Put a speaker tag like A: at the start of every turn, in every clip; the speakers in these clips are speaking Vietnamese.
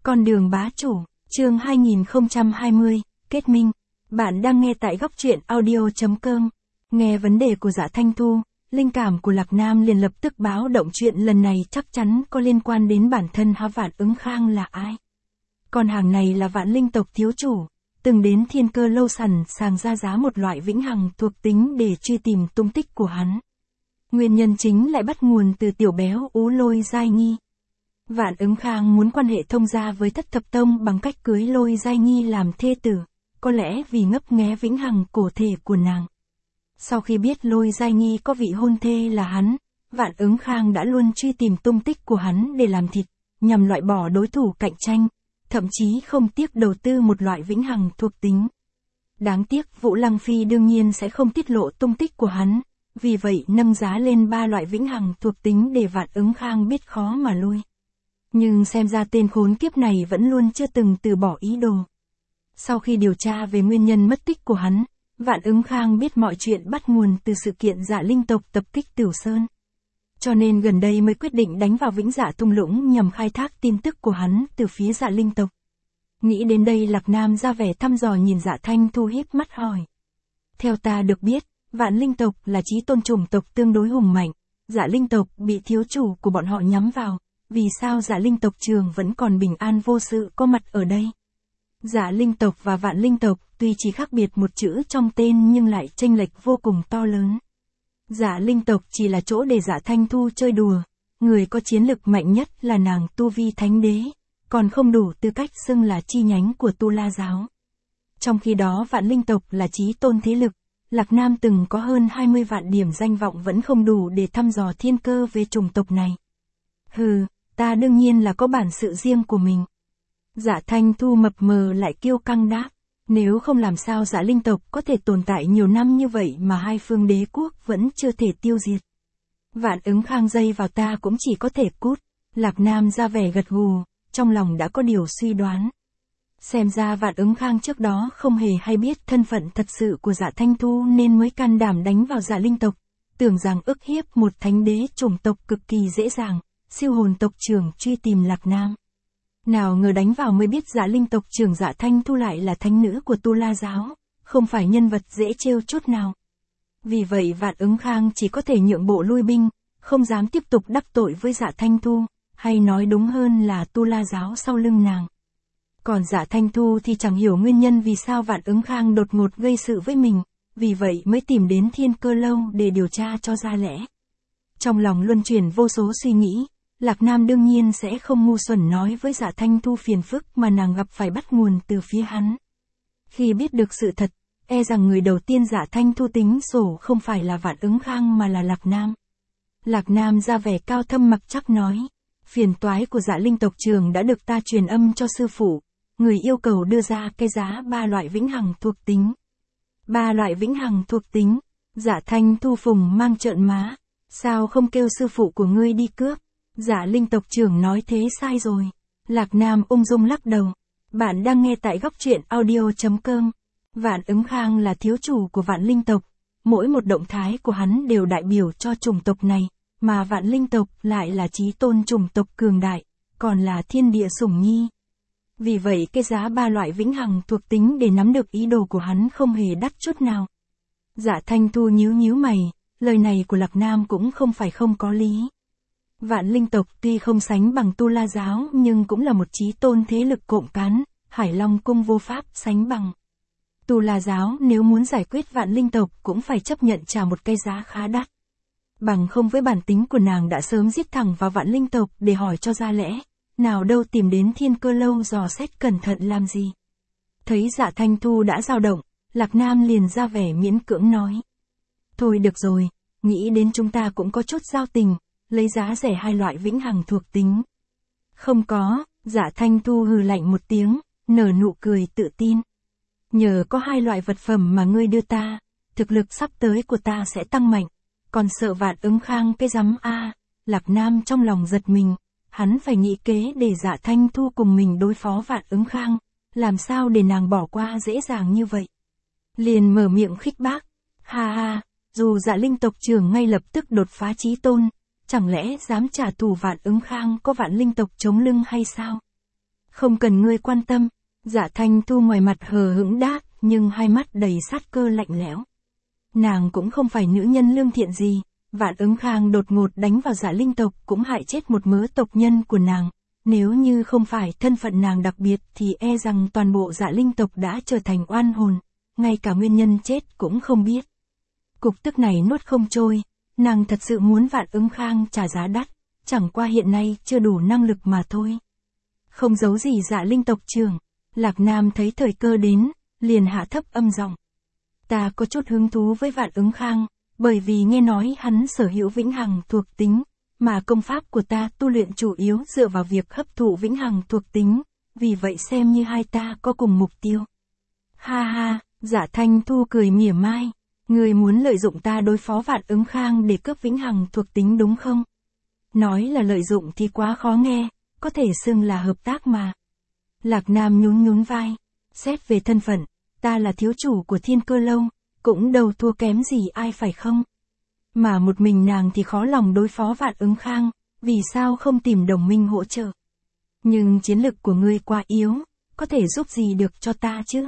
A: Con đường bá chủ, chương 2020, kết minh. Bạn đang nghe tại góc truyện audio.com. Nghe vấn đề của Dạ Thanh Thu, linh cảm của Lạc Nam liền lập tức báo động chuyện lần này chắc chắn có liên quan đến bản thân Vạn Ứng Khang là ai. Con hàng này là Vạn Linh tộc thiếu chủ, từng đến Thiên Cơ lâu sẵn sàng ra giá một loại vĩnh hằng thuộc tính để truy tìm tung tích của hắn. Nguyên nhân chính lại bắt nguồn từ tiểu béo ú Lôi Giai Nhi. Vạn Ứng Khang muốn quan hệ thông gia với Thất Thập Tông bằng cách cưới Lôi Giai Nhi làm thê tử, có lẽ vì ngấp nghé vĩnh hằng cổ thể của nàng. Sau khi biết Lôi Giai Nhi có vị hôn thê là hắn, Vạn Ứng Khang đã luôn truy tìm tung tích của hắn để làm thịt, nhằm loại bỏ đối thủ cạnh tranh, thậm chí không tiếc đầu tư một loại vĩnh hằng thuộc tính. Đáng tiếc Vũ Lăng Phi đương nhiên sẽ không tiết lộ tung tích của hắn, vì vậy nâng giá lên 3 loại vĩnh hằng thuộc tính để Vạn Ứng Khang biết khó mà lui. Nhưng xem ra tên khốn kiếp này vẫn luôn chưa từng từ bỏ ý đồ. Sau khi điều tra về nguyên nhân mất tích của hắn, Vạn Ứng Khang biết mọi chuyện bắt nguồn từ sự kiện Dạ Linh tộc tập kích Tửu Sơn. Cho nên gần đây mới quyết định đánh vào Vĩnh Dạ thung lũng nhằm khai thác tin tức của hắn từ phía Dạ Linh tộc. Nghĩ đến đây Lạc Nam ra vẻ thăm dò nhìn Dạ Thanh Thu híp mắt hỏi. Theo ta được biết, Vạn Linh tộc là chí tôn chủng tộc tương đối hùng mạnh, Dạ Linh tộc bị thiếu chủ của bọn họ nhắm vào, vì sao Dạ Linh tộc trường vẫn còn bình an vô sự có mặt ở đây? Dạ Linh tộc và Vạn Linh tộc tuy chỉ khác biệt một chữ trong tên nhưng lại chênh lệch vô cùng to lớn. Dạ Linh tộc chỉ là chỗ để Dạ Thanh Thu chơi đùa, người có chiến lực mạnh nhất là nàng tu vi thánh đế, còn không đủ tư cách xưng là chi nhánh của Tu La giáo. Trong khi đó Vạn Linh tộc là chí tôn thế lực, Lạc Nam từng có hơn 20 vạn điểm danh vọng vẫn không đủ để thăm dò thiên cơ về chủng tộc này. Hừ, ta đương nhiên là có bản sự riêng của mình. Dạ Thanh Thu mập mờ lại kiêu căng đáp, nếu không làm sao Dạ Linh tộc có thể tồn tại nhiều năm như vậy mà hai phương đế quốc vẫn chưa thể tiêu diệt. Vạn Ứng Khang dây vào ta cũng chỉ có thể cút. Lạc Nam ra vẻ gật gù, trong lòng đã có điều suy đoán. Xem ra Vạn Ứng Khang trước đó không hề hay biết thân phận thật sự của Dạ Thanh Thu nên mới can đảm đánh vào Dạ Linh tộc, tưởng rằng ức hiếp một thánh đế chủng tộc cực kỳ dễ dàng, siêu hồn tộc trưởng truy tìm Lạc Nam. Nào ngờ đánh vào mới biết Dạ Linh tộc trưởng Dạ Thanh Thu lại là thánh nữ của Tu La giáo, không phải nhân vật dễ trêu chút nào. Vì vậy Vạn Ứng Khang chỉ có thể nhượng bộ lui binh, không dám tiếp tục đắc tội với Dạ Thanh Thu, hay nói đúng hơn là Tu La giáo sau lưng nàng. Còn Dạ Thanh Thu thì chẳng hiểu nguyên nhân vì sao Vạn Ứng Khang đột ngột gây sự với mình, vì vậy mới tìm đến Thiên Cơ lâu để điều tra cho ra lẽ. Trong lòng luân chuyển vô số suy nghĩ, Lạc Nam đương nhiên sẽ không ngu xuẩn nói với Dạ Thanh Thu phiền phức mà nàng gặp phải bắt nguồn từ phía hắn. Khi biết được sự thật, e rằng người đầu tiên Dạ Thanh Thu tính sổ không phải là Vạn Ứng Khang mà là Lạc Nam. Lạc Nam ra vẻ cao thâm mặc chắc nói, phiền toái của Dạ Linh tộc trường đã được ta truyền âm cho sư phụ, người yêu cầu đưa ra cái giá 3 loại vĩnh hằng thuộc tính. 3 loại vĩnh hằng thuộc tính, Dạ Thanh Thu phùng mang trợn má, sao không kêu sư phụ của ngươi đi cướp? Dạ Linh tộc trưởng nói thế sai rồi. Lạc Nam ung dung lắc đầu. Bạn đang nghe tại góc truyện audio.com. Vạn Ứng Khang là thiếu chủ của Vạn Linh tộc. Mỗi một động thái của hắn đều đại biểu cho chủng tộc này, mà Vạn Linh tộc lại là chí tôn chủng tộc cường đại, còn là thiên địa sủng nhi. Vì vậy cái giá 3 loại vĩnh hằng thuộc tính để nắm được ý đồ của hắn không hề đắt chút nào. Dạ Thanh Thu nhíu mày, lời này của Lạc Nam cũng không phải không có lý. Vạn Linh tộc tuy không sánh bằng Tu La giáo nhưng cũng là một chí tôn thế lực cộm cán, Hải Long cung vô pháp sánh bằng. Tu La giáo nếu muốn giải quyết Vạn Linh tộc cũng phải chấp nhận trả một cái giá khá đắt. Bằng không với bản tính của nàng đã sớm giết thẳng vào Vạn Linh tộc để hỏi cho ra lẽ, nào đâu tìm đến Thiên Cơ lâu dò xét cẩn thận làm gì. Thấy Dạ Thanh Thu đã dao động, Lạc Nam liền ra vẻ miễn cưỡng nói. Thôi được rồi, nghĩ đến chúng ta cũng có chút giao tình. Lấy giá rẻ 2 loại vĩnh hằng thuộc tính. Không có, Dạ Thanh Thu hừ lạnh một tiếng, nở nụ cười tự tin. Nhờ có 2 loại vật phẩm mà ngươi đưa ta, thực lực sắp tới của ta sẽ tăng mạnh, còn sợ Vạn Ứng Khang cái rắm a. Lạc Nam trong lòng giật mình, hắn phải nghĩ kế để Dạ Thanh Thu cùng mình đối phó Vạn Ứng Khang, làm sao để nàng bỏ qua dễ dàng như vậy. Liền mở miệng khích bác, ha ha, dù Dạ Linh tộc trưởng ngay lập tức đột phá chí tôn, chẳng lẽ dám trả thù Vạn Ứng Khang có Vạn Linh tộc chống lưng hay sao? Không cần ngươi quan tâm. Dạ Thanh Thu ngoài mặt hờ hững đáp, nhưng hai mắt đầy sát cơ lạnh lẽo. Nàng cũng không phải nữ nhân lương thiện gì, Vạn Ứng Khang đột ngột đánh vào Dạ Linh tộc cũng hại chết một mớ tộc nhân của nàng. Nếu như không phải thân phận nàng đặc biệt thì e rằng toàn bộ Dạ Linh tộc đã trở thành oan hồn, ngay cả nguyên nhân chết cũng không biết. Cục tức này nuốt không trôi, nàng thật sự muốn Vạn Ứng Khang trả giá đắt, chẳng qua hiện nay chưa đủ năng lực mà thôi. Không giấu gì Dạ Linh tộc trưởng, Lạc Nam thấy thời cơ đến, liền hạ thấp âm giọng. Ta có chút hứng thú với Vạn Ứng Khang, bởi vì nghe nói hắn sở hữu vĩnh hằng thuộc tính, mà công pháp của ta tu luyện chủ yếu dựa vào việc hấp thụ vĩnh hằng thuộc tính, vì vậy xem như hai ta có cùng mục tiêu. Ha ha, Dạ Thanh Thu cười mỉa mai, ngươi muốn lợi dụng ta đối phó Vạn Ứng Khang để cướp vĩnh hằng thuộc tính đúng không? Nói là lợi dụng thì quá khó nghe, có thể xưng là hợp tác mà. Lạc Nam nhún nhún vai, xét về thân phận, ta là thiếu chủ của Thiên Cơ Lâu, cũng đâu thua kém gì ai phải không? Mà một mình nàng thì khó lòng đối phó Vạn Ứng Khang, vì sao không tìm đồng minh hỗ trợ? Nhưng chiến lực của ngươi quá yếu, có thể giúp gì được cho ta chứ?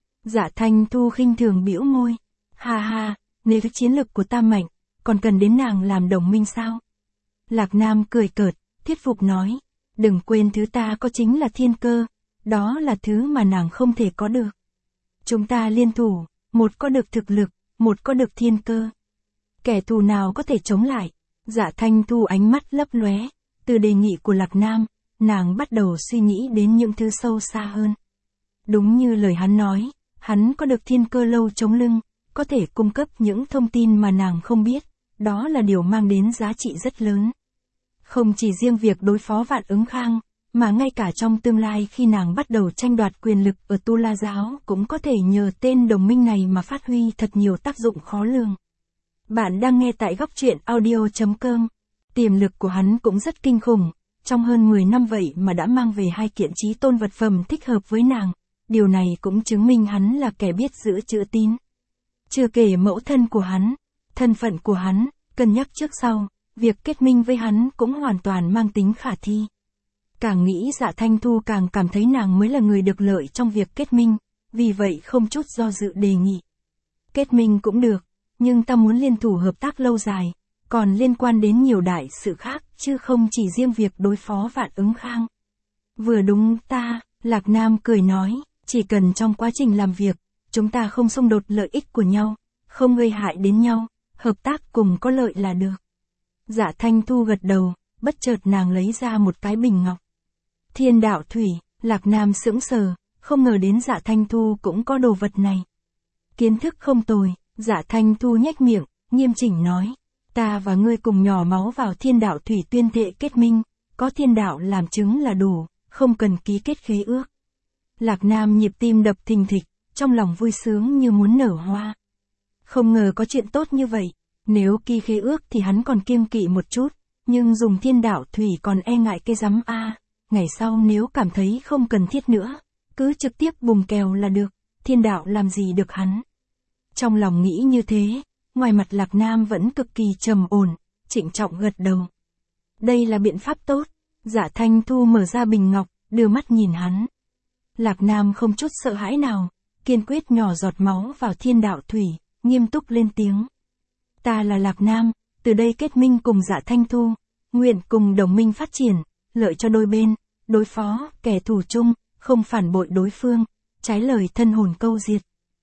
A: Dạ Thanh Thu khinh thường bĩu môi, ha ha, nếu chiến lực của ta mạnh, còn cần đến nàng làm đồng minh sao? Lạc Nam cười cợt, thuyết phục nói, đừng quên thứ ta có chính là thiên cơ, đó là thứ mà nàng không thể có được. Chúng ta liên thủ, một có được thực lực, một có được thiên cơ. Kẻ thù nào có thể chống lại? Dạ Thanh Thu ánh mắt lấp lóe, từ đề nghị của Lạc Nam, nàng bắt đầu suy nghĩ đến những thứ sâu xa hơn. Đúng như lời hắn nói, hắn có được Thiên Cơ Lâu chống lưng, có thể cung cấp những thông tin mà nàng không biết, đó là điều mang đến giá trị rất lớn. Không chỉ riêng việc đối phó Vạn Ứng Khang, mà ngay cả trong tương lai khi nàng bắt đầu tranh đoạt quyền lực ở Tu La Giáo cũng có thể nhờ tên đồng minh này mà phát huy thật nhiều tác dụng khó lường. Bạn đang nghe tại góc truyện audio.com. Tiềm lực của hắn cũng rất kinh khủng, trong hơn 10 năm vậy mà đã mang về 2 kiện chí tôn vật phẩm thích hợp với nàng, điều này cũng chứng minh hắn là kẻ biết giữ chữ tín. Chưa kể mẫu thân của hắn, thân phận của hắn, cân nhắc trước sau, việc kết minh với hắn cũng hoàn toàn mang tính khả thi. Càng nghĩ Dạ Thanh Thu càng cảm thấy nàng mới là người được lợi trong việc kết minh, vì vậy không chút do dự đề nghị. Kết minh cũng được, nhưng ta muốn liên thủ hợp tác lâu dài, còn liên quan đến nhiều đại sự khác, chứ không chỉ riêng việc đối phó Vạn Ứng Khang. Vừa đúng ta, Lạc Nam cười nói, chỉ cần trong quá trình làm việc, chúng ta không xung đột lợi ích của nhau, không gây hại đến nhau, hợp tác cùng có lợi là được. Dạ Thanh Thu gật đầu, bất chợt nàng lấy ra một cái bình ngọc. Thiên đạo thủy, Lạc Nam sững sờ, không ngờ đến Dạ Thanh Thu cũng có đồ vật này. Kiến thức không tồi, Dạ Thanh Thu nhếch miệng, nghiêm chỉnh nói, ta và ngươi cùng nhỏ máu vào thiên đạo thủy tuyên thệ kết minh, có thiên đạo làm chứng là đủ, không cần ký kết khế ước. Lạc Nam nhịp tim đập thình thịch, trong lòng vui sướng như muốn nở hoa. Không ngờ có chuyện tốt như vậy, nếu ký khế ước thì hắn còn kiêng kỵ một chút, nhưng dùng thiên đạo thủy còn e ngại cái rắm a. Ngày sau nếu cảm thấy không cần thiết nữa, cứ trực tiếp bùng kèo là được, thiên đạo làm gì được hắn. Trong lòng nghĩ như thế, ngoài mặt Lạc Nam vẫn cực kỳ trầm ổn, trịnh trọng gật đầu. Đây là biện pháp tốt. Dạ Thanh Thu mở ra bình ngọc, đưa mắt nhìn hắn. Lạc Nam không chút sợ hãi nào, kiên quyết nhỏ giọt máu vào thiên đạo thủy, nghiêm túc lên tiếng. Ta là Lạc Nam, từ đây kết minh cùng Dạ Thanh Thu, nguyện cùng đồng minh phát triển, lợi cho đôi bên, đối phó kẻ thù chung, không phản bội đối phương, trái lời thân hồn câu diệt.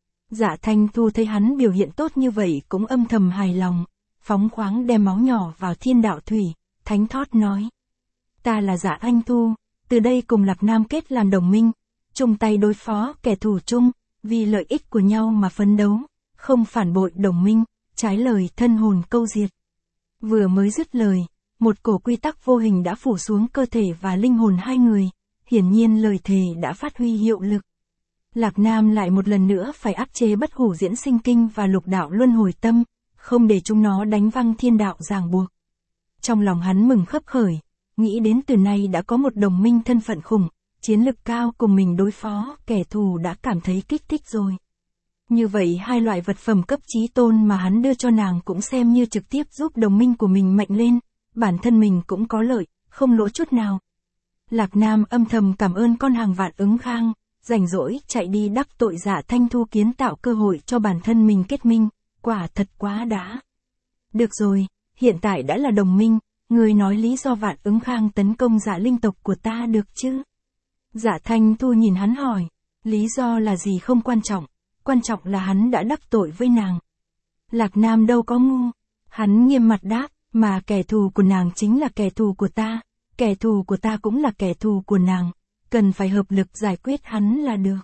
A: Dạ Thanh Thu thấy hắn biểu hiện tốt như vậy cũng âm thầm hài lòng, phóng khoáng đem máu nhỏ vào thiên đạo thủy, thánh thót nói. Ta là Dạ Thanh Thu, từ đây cùng Lạc Nam kết làm đồng minh, chung tay đối phó kẻ thù chung, vì lợi ích của nhau mà phấn đấu, không phản bội đồng minh, trái lời thân hồn câu diệt. Vừa mới dứt lời, một cổ quy tắc vô hình đã phủ xuống cơ thể và linh hồn hai người, hiển nhiên lời thề đã phát huy hiệu lực. Lạc Nam lại một lần nữa phải áp chế bất hủ diễn sinh kinh và lục đạo luân hồi tâm, không để chúng nó đánh văng thiên đạo ràng buộc. Trong lòng hắn mừng khấp khởi, nghĩ đến từ nay đã có một đồng minh thân phận khủng, chiến lực cao cùng mình đối phó, kẻ thù đã cảm thấy kích thích rồi. Như vậy 2 loại vật phẩm cấp chí tôn mà hắn đưa cho nàng cũng xem như trực tiếp giúp đồng minh của mình mạnh lên, bản thân mình cũng có lợi, không lỗ chút nào. Lạc Nam âm thầm cảm ơn con hàng Vạn Ứng Khang, rảnh rỗi chạy đi đắc tội Dạ Thanh Thu kiến tạo cơ hội cho bản thân mình kết minh, quả thật quá đã. Được rồi, hiện tại đã là đồng minh, người nói lý do Vạn Ứng Khang tấn công Dạ linh tộc của ta được chứ? Dạ Thanh Thu nhìn hắn hỏi, lý do là gì không quan trọng là hắn đã đắc tội với nàng. Lạc Nam đâu có ngu, hắn nghiêm mặt đáp, mà kẻ thù của nàng chính là kẻ thù của ta, kẻ thù của ta cũng là kẻ thù của nàng, cần phải hợp lực giải quyết hắn là được.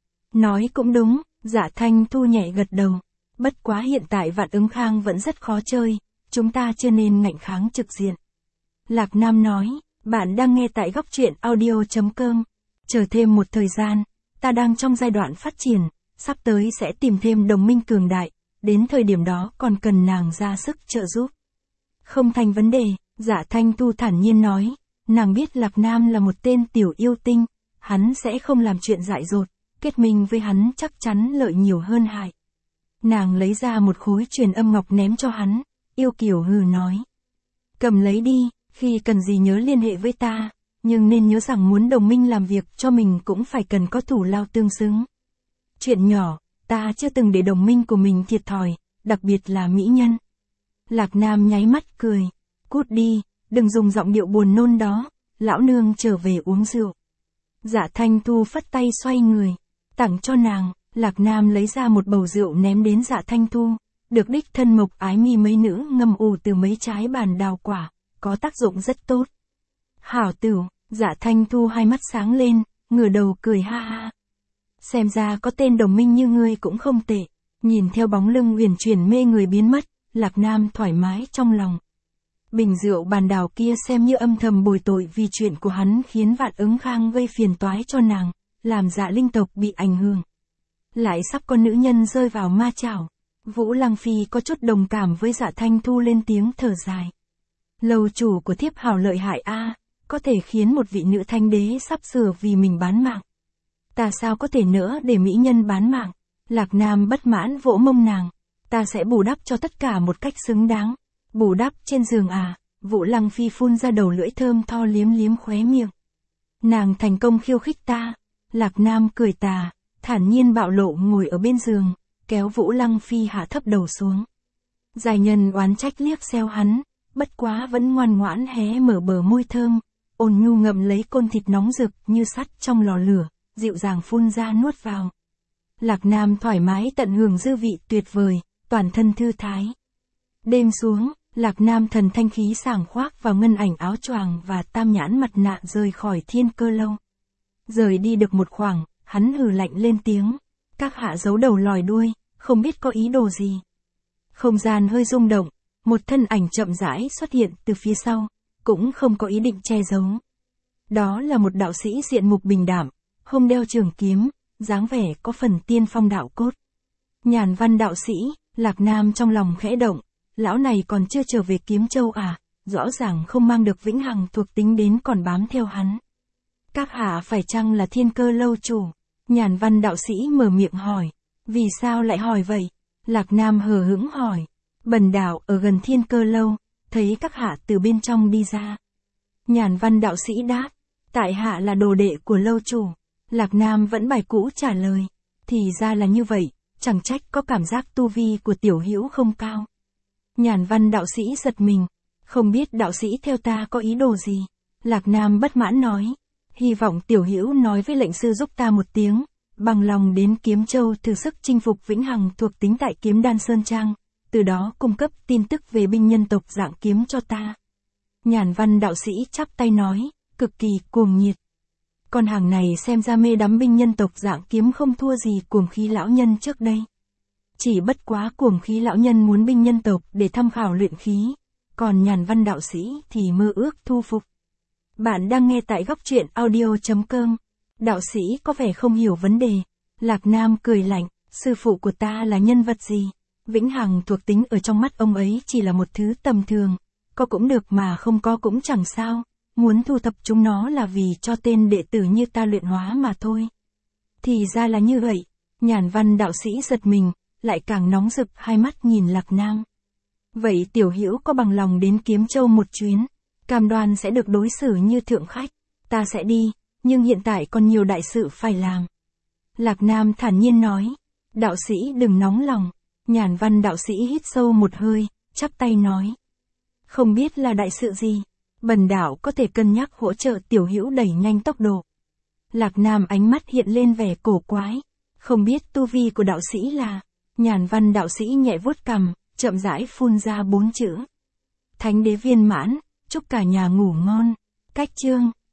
A: Nói cũng đúng, Dạ Thanh Thu nhẹ gật đầu, bất quá hiện tại Vạn Ứng Khang vẫn rất khó chơi, chúng ta chưa nên ngạnh kháng trực diện. Lạc Nam nói, bạn đang nghe tại góc truyện audio.com, chờ thêm một thời gian, ta đang trong giai đoạn phát triển, sắp tới sẽ tìm thêm đồng minh cường đại, đến thời điểm đó còn cần nàng ra sức trợ giúp. Không thành vấn đề, Dạ Thanh Thu thản nhiên nói, nàng biết Lạc Nam là một tên tiểu yêu tinh, hắn sẽ không làm chuyện dại dột, kết minh với hắn chắc chắn lợi nhiều hơn hại. Nàng lấy ra một khối truyền âm ngọc ném cho hắn, yêu kiều hừ nói. Cầm lấy đi, khi cần gì nhớ liên hệ với ta, nhưng nên nhớ rằng muốn đồng minh làm việc cho mình cũng phải cần có thủ lao tương xứng. Chuyện nhỏ, ta chưa từng để đồng minh của mình thiệt thòi, đặc biệt là mỹ nhân. Lạc Nam nháy mắt cười, cút đi, đừng dùng giọng điệu buồn nôn đó, lão nương trở về uống rượu. Dạ Thanh Thu phất tay xoay người, tặng cho nàng, Lạc Nam lấy ra một bầu rượu ném đến Dạ Thanh Thu, được đích thân Mộc Ái Mi mấy nữ ngâm ủ từ mấy trái bàn đào quả, có tác dụng rất tốt. Hảo tửu, Dạ Thanh Thu hai mắt sáng lên, ngửa đầu cười ha ha. Xem ra có tên đồng minh như ngươi cũng không tệ, nhìn theo bóng lưng huyền chuyển mê người biến mất, Lạc Nam thoải mái trong lòng. Bình rượu bàn đào kia xem như âm thầm bồi tội vì chuyện của hắn khiến Vạn Ứng Khang gây phiền toái cho nàng, làm Dạ linh tộc bị ảnh hưởng. Lại sắp có nữ nhân rơi vào ma chảo. Vũ Lăng Phi có chút đồng cảm với Dạ Thanh Thu lên tiếng thở dài. Lầu chủ của thiếp hảo lợi hại a, có thể khiến một vị nữ thanh đế sắp sửa vì mình bán mạng. Ta sao có thể nỡ để mỹ nhân bán mạng? Lạc Nam bất mãn vỗ mông nàng. Ta sẽ bù đắp cho tất cả một cách xứng đáng. Bù đắp trên giường à? Vũ Lăng Phi phun ra đầu lưỡi thơm tho liếm liếm khóe miệng. Nàng thành công khiêu khích ta. Lạc Nam cười tà, thản nhiên bạo lộ ngồi ở bên giường, kéo Vũ Lăng Phi hạ thấp đầu xuống. Giải nhân oán trách liếc xéo hắn, bất quá vẫn ngoan ngoãn hé mở bờ môi thơm, ôn nhu ngậm lấy côn thịt nóng rực như sắt trong lò lửa, dịu dàng phun ra nuốt vào. Lạc Nam thoải mái tận hưởng dư vị tuyệt vời, toàn thân thư thái. Đêm xuống, Lạc Nam thần thanh khí sảng khoác vào ngân ảnh áo choàng và tam nhãn mặt nạ rời khỏi Thiên Cơ Lâu. Rời đi được một khoảng, hắn hừ lạnh lên tiếng. Các hạ giấu đầu lòi đuôi, không biết có ý đồ gì. Không gian hơi rung động, một thân ảnh chậm rãi xuất hiện từ phía sau, cũng không có ý định che giấu. Đó là một đạo sĩ diện mục bình đảm, không đeo trường kiếm, dáng vẻ có phần tiên phong đạo cốt. Nhàn Văn đạo sĩ, Lạc Nam trong lòng khẽ động, lão này còn chưa trở về Kiếm Châu à, rõ ràng không mang được vĩnh hằng thuộc tính đến còn bám theo hắn. Các hạ phải chăng là Thiên Cơ Lâu chủ? Nhàn Văn đạo sĩ mở miệng hỏi. Vì sao lại hỏi vậy? Lạc Nam hờ hững hỏi. Bần đạo ở gần Thiên Cơ Lâu, thấy các hạ từ bên trong đi ra. Nhàn Văn đạo sĩ đáp. Tại hạ là đồ đệ của lâu chủ. Lạc Nam vẫn bài cũ trả lời. Thì ra là như vậy, chẳng trách có cảm giác tu vi của tiểu hữu không cao. Nhàn Văn đạo sĩ giật mình. Không biết đạo sĩ theo ta có ý đồ gì? Lạc Nam bất mãn nói. Hy vọng tiểu hữu nói với lệnh sư giúp ta một tiếng, bằng lòng đến Kiếm Châu thử sức chinh phục vĩnh hằng thuộc tính tại Kiếm Đan Sơn Trang, từ đó cung cấp tin tức về binh nhân tộc Dạng Kiếm cho ta. Nhàn Văn đạo sĩ chắp tay nói, cực kỳ cuồng nhiệt. Con hàng này xem ra mê đắm binh nhân tộc Dạng Kiếm không thua gì cuồng khí lão nhân trước đây. Chỉ bất quá cuồng khí lão nhân muốn binh nhân tộc để tham khảo luyện khí, còn Nhàn Văn đạo sĩ thì mơ ước thu phục. Bạn đang nghe tại góc truyện audio.com. Đạo sĩ có vẻ không hiểu vấn đề. Lạc Nam cười lạnh, sư phụ của ta là nhân vật gì? Vĩnh hằng thuộc tính ở trong mắt ông ấy chỉ là một thứ tầm thường. Có cũng được mà không có cũng chẳng sao. Muốn thu thập chúng nó là vì cho tên đệ tử như ta luyện hóa mà thôi. Thì ra là như vậy. Nhàn Văn đạo sĩ giật mình, lại càng nóng rực hai mắt nhìn Lạc Nam. Vậy tiểu hữu có bằng lòng đến Kiếm Châu một chuyến? Cam đoan sẽ được đối xử như thượng khách. ta sẽ đi, nhưng hiện tại còn nhiều đại sự phải làm. Lạc Nam thản nhiên nói. Đạo sĩ đừng nóng lòng. Nhàn Văn đạo sĩ hít sâu một hơi, chắp tay nói. Không biết là đại sự gì, bần đạo có thể cân nhắc hỗ trợ tiểu hữu đẩy nhanh tốc độ. Lạc Nam ánh mắt hiện lên vẻ cổ quái. Không biết tu vi của đạo sĩ là. Nhàn Văn đạo sĩ nhẹ vuốt cằm, chậm rãi phun ra 4 chữ. Thánh đế viên mãn, chúc cả nhà ngủ ngon. Cách chương.